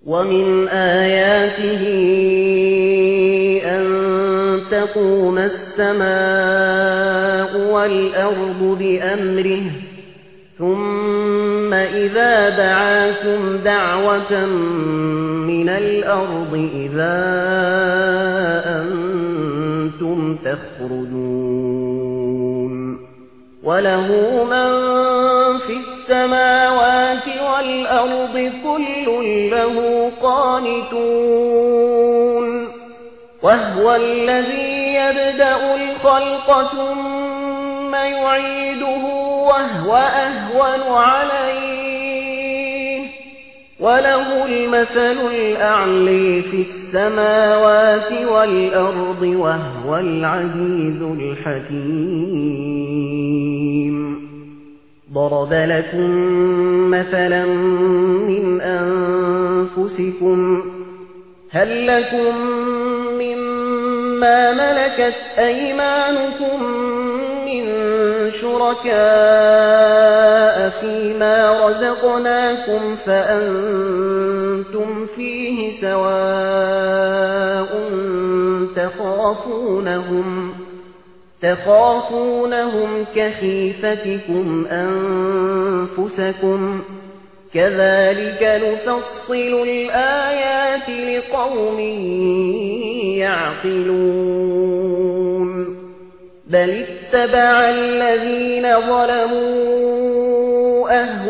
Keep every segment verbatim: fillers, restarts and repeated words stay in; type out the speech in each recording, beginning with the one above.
ومن آياته أن تقوم السماء والأرض بأمره ثم إذا دعاكم دعوة من الأرض إذا أنتم تخرجون وله من في السماوات والأرض كل له قانتون وهو الذي يبدأ الخلق ثم يعيده وهو أهون عليه وله المثل الأعلى في السماوات والأرض وهو العزيز الحكيم ضرب لكم مثلا من أنفسكم هل لكم مما ملكت أيمانكم من شركاء فيما رزقناكم فأنتم فيه سواء تخافونهم تخافونهم كخيفتكم أنفسكم كذلك نفصل الآيات لقوم يعقلون بل اتبع الذين ظلموا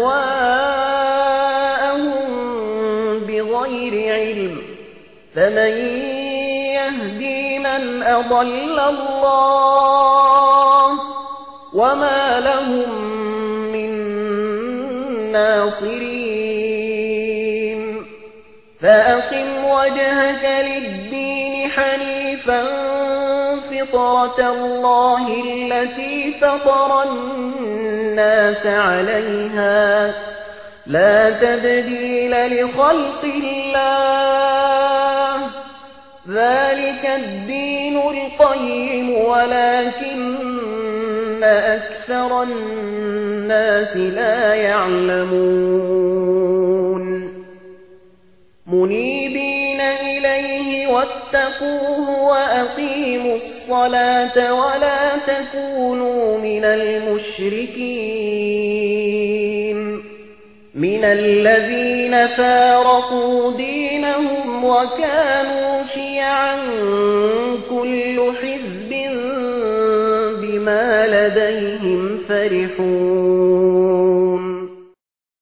أهواءهم بغير علم فمن يهدي من أضل الله وما لهم من ناصرين فأقم وجهك للدين حنيفا فطرة الله التي فطر الناس عليها لا تبديل لخلق الله ذلك الدين القيم ولكن أكثر الناس لا يعلمون منيبين إليه واتقوه وأقيموا الصلاة ولا تكونوا من المشركين من الذين فارقوا دينهم وكانوا شيعا كل حزب بما لديهم فرحون